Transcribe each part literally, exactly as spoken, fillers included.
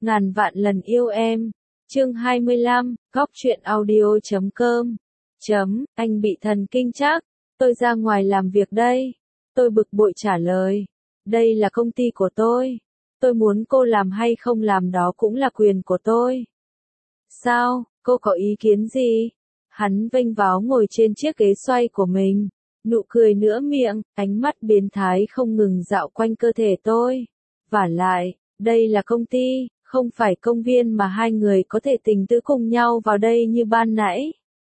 Ngàn vạn lần yêu em. Chương hai mươi lăm, góc truyện audio chấm com. Chấm, anh bị thần kinh chắc. Tôi ra ngoài làm việc đây. Tôi bực bội trả lời. Đây là công ty của tôi. Tôi muốn cô làm hay không làm đó cũng là quyền của tôi. Sao, cô có ý kiến gì? Hắn vênh váo ngồi trên chiếc ghế xoay của mình. Nụ cười nửa miệng, ánh mắt biến thái không ngừng dạo quanh cơ thể tôi. Vả lại, đây là công ty, không phải công viên mà hai người có thể tình tứ cùng nhau vào đây như ban nãy.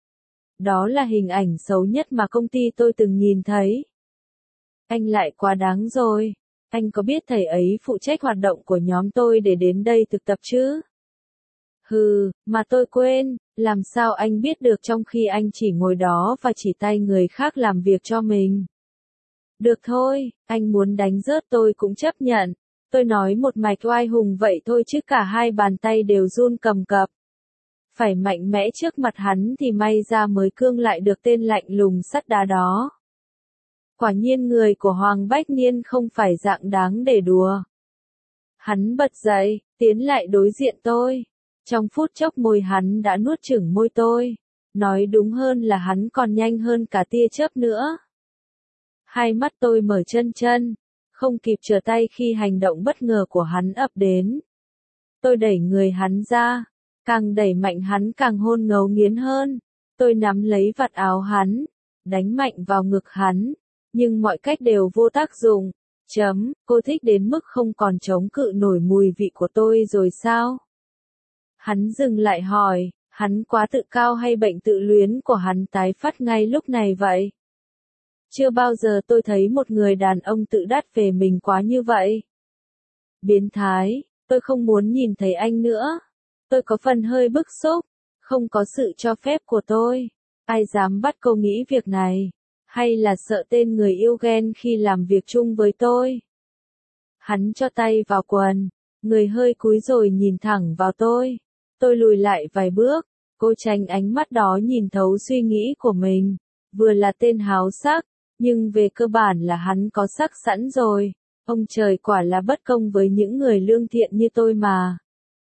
Đó là hình ảnh xấu nhất mà công ty tôi từng nhìn thấy. Anh lại quá đáng rồi. Anh có biết thầy ấy phụ trách hoạt động của nhóm tôi để đến đây thực tập chứ? Hừ, mà tôi quên, làm sao anh biết được trong khi anh chỉ ngồi đó và chỉ tay người khác làm việc cho mình? Được thôi, anh muốn đánh rớt tôi cũng chấp nhận. Tôi nói một mạch oai hùng vậy thôi chứ cả hai bàn tay đều run cầm cập. Phải mạnh mẽ trước mặt hắn thì may ra mới cương lại được tên lạnh lùng sắt đá đó. Quả nhiên người của Hoàng Bách Niên không phải dạng đáng để đùa. Hắn bật dậy, tiến lại đối diện tôi. Trong phút chốc môi hắn đã nuốt chửng môi tôi. Nói đúng hơn là hắn còn nhanh hơn cả tia chớp nữa. Hai mắt tôi mở chân chân, không kịp trở tay khi hành động bất ngờ của hắn ập đến. Tôi đẩy người hắn ra, càng đẩy mạnh hắn càng hôn ngấu nghiến hơn. Tôi nắm lấy vạt áo hắn, đánh mạnh vào ngực hắn, nhưng mọi cách đều vô tác dụng. Chấm, cô thích đến mức không còn chống cự nổi mùi vị của tôi rồi sao? Hắn dừng lại hỏi, hắn quá tự cao hay bệnh tự luyến của hắn tái phát ngay lúc này vậy? Chưa bao giờ tôi thấy một người đàn ông tự đắt về mình quá như vậy. Biến thái, tôi không muốn nhìn thấy anh nữa. Tôi có phần hơi bức xúc, không có sự cho phép của tôi. Ai dám bắt cô nghĩ việc này? Hay là sợ tên người yêu ghen khi làm việc chung với tôi? Hắn cho tay vào quần, người hơi cúi rồi nhìn thẳng vào tôi. Tôi lùi lại vài bước, cô tránh ánh mắt đó nhìn thấu suy nghĩ của mình. Vừa là tên háo sắc, nhưng về cơ bản là hắn có sắc sẵn rồi. Ông trời quả là bất công với những người lương thiện như tôi mà.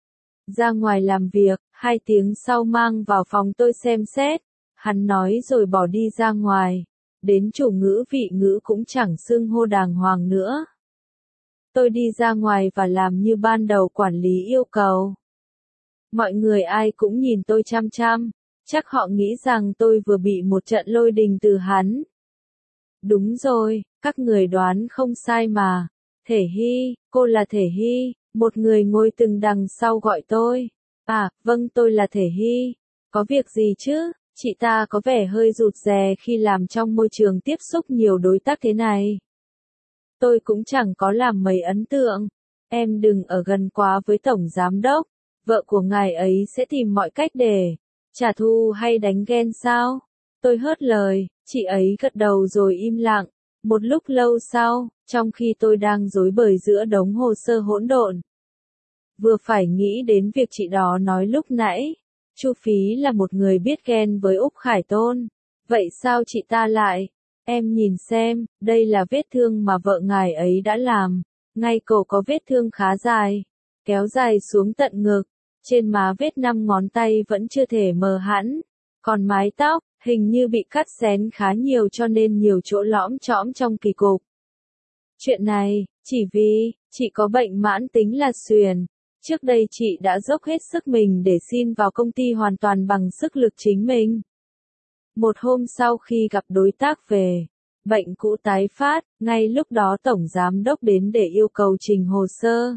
Ra ngoài làm việc, hai tiếng sau mang vào phòng tôi xem xét. Hắn nói rồi bỏ đi ra ngoài. Đến chủ ngữ vị ngữ cũng chẳng xưng hô đàng hoàng nữa. Tôi đi ra ngoài và làm như ban đầu quản lý yêu cầu. Mọi người ai cũng nhìn tôi chăm chăm, chắc họ nghĩ rằng tôi vừa bị một trận lôi đình từ hắn. Đúng rồi, các người đoán không sai mà. Thể Hy, cô là Thể Hy, một người ngồi từng đằng sau gọi tôi. À, vâng tôi là Thể Hy, có việc gì chứ? Chị ta có vẻ hơi rụt rè khi làm trong môi trường tiếp xúc nhiều đối tác thế này. Tôi cũng chẳng có làm mấy ấn tượng. Em đừng ở gần quá với tổng giám đốc. Vợ của ngài ấy sẽ tìm mọi cách để trả thù hay đánh ghen sao? Tôi hớt lời, chị ấy gật đầu rồi im lặng. Một lúc lâu sau, trong khi tôi đang rối bời giữa đống hồ sơ hỗn độn, vừa phải nghĩ đến việc chị đó nói lúc nãy. Chu Phí là một người biết ghen với Úc Khải Tôn. Vậy sao chị ta lại? Em nhìn xem, đây là vết thương mà vợ ngài ấy đã làm. Ngay cổ có vết thương khá dài, kéo dài xuống tận ngực. Trên má vết năm ngón tay vẫn chưa thể mờ hẳn. Còn mái tóc, hình như bị cắt xén khá nhiều cho nên nhiều chỗ lõm chõm trong kỳ cục. Chuyện này, chỉ vì, chị có bệnh mãn tính là suyển. Trước đây chị đã dốc hết sức mình để xin vào công ty hoàn toàn bằng sức lực chính mình. Một hôm sau khi gặp đối tác về, bệnh cũ tái phát, ngay lúc đó tổng giám đốc đến để yêu cầu trình hồ sơ.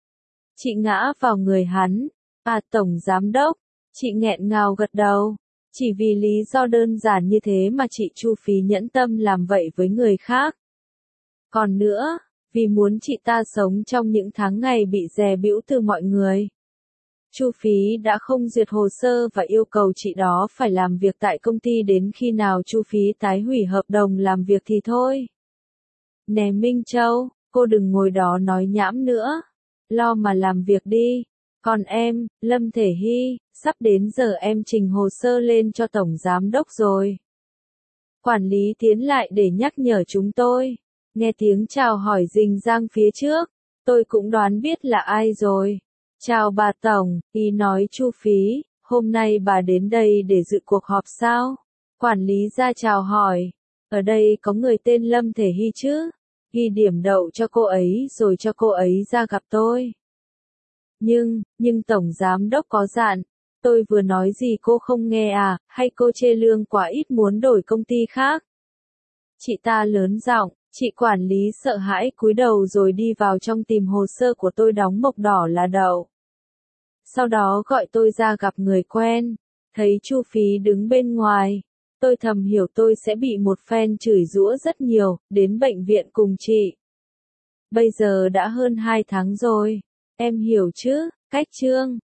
Chị ngã vào người hắn. À tổng giám đốc, chị nghẹn ngào gật đầu. Chỉ vì lý do đơn giản như thế mà chị Chu Phí nhẫn tâm làm vậy với người khác. Còn nữa, vì muốn chị ta sống trong những tháng ngày bị dè bỉu từ mọi người. Chu Phí đã không duyệt hồ sơ và yêu cầu chị đó phải làm việc tại công ty đến khi nào Chu Phí tái hủy hợp đồng làm việc thì thôi. Nè Minh Châu, cô đừng ngồi đó nói nhảm nữa. Lo mà làm việc đi. Còn em, Lâm Thể Hy, sắp đến giờ em trình hồ sơ lên cho tổng giám đốc rồi. Quản lý tiến lại để nhắc nhở chúng tôi. Nghe tiếng chào hỏi rình rang phía trước, tôi cũng đoán biết là ai rồi. Chào bà Tổng, ý nói Chu phí, hôm nay bà đến đây để dự cuộc họp sao? Quản lý ra chào hỏi, ở đây có người tên Lâm Thể Hy chứ? Ghi điểm đậu cho cô ấy rồi cho cô ấy ra gặp tôi. Nhưng, nhưng Tổng Giám Đốc có dặn, tôi vừa nói gì cô không nghe à, hay cô chê lương quá ít muốn đổi công ty khác? Chị ta lớn giọng, chị quản lý sợ hãi cúi đầu rồi đi vào trong tìm hồ sơ của tôi đóng mộc đỏ là đậu. Sau đó gọi tôi ra gặp người quen, thấy Chu Phí đứng bên ngoài, tôi thầm hiểu tôi sẽ bị một phen chửi giũa rất nhiều, đến bệnh viện cùng chị. Bây giờ đã hơn hai tháng rồi, em hiểu chứ, cách chương.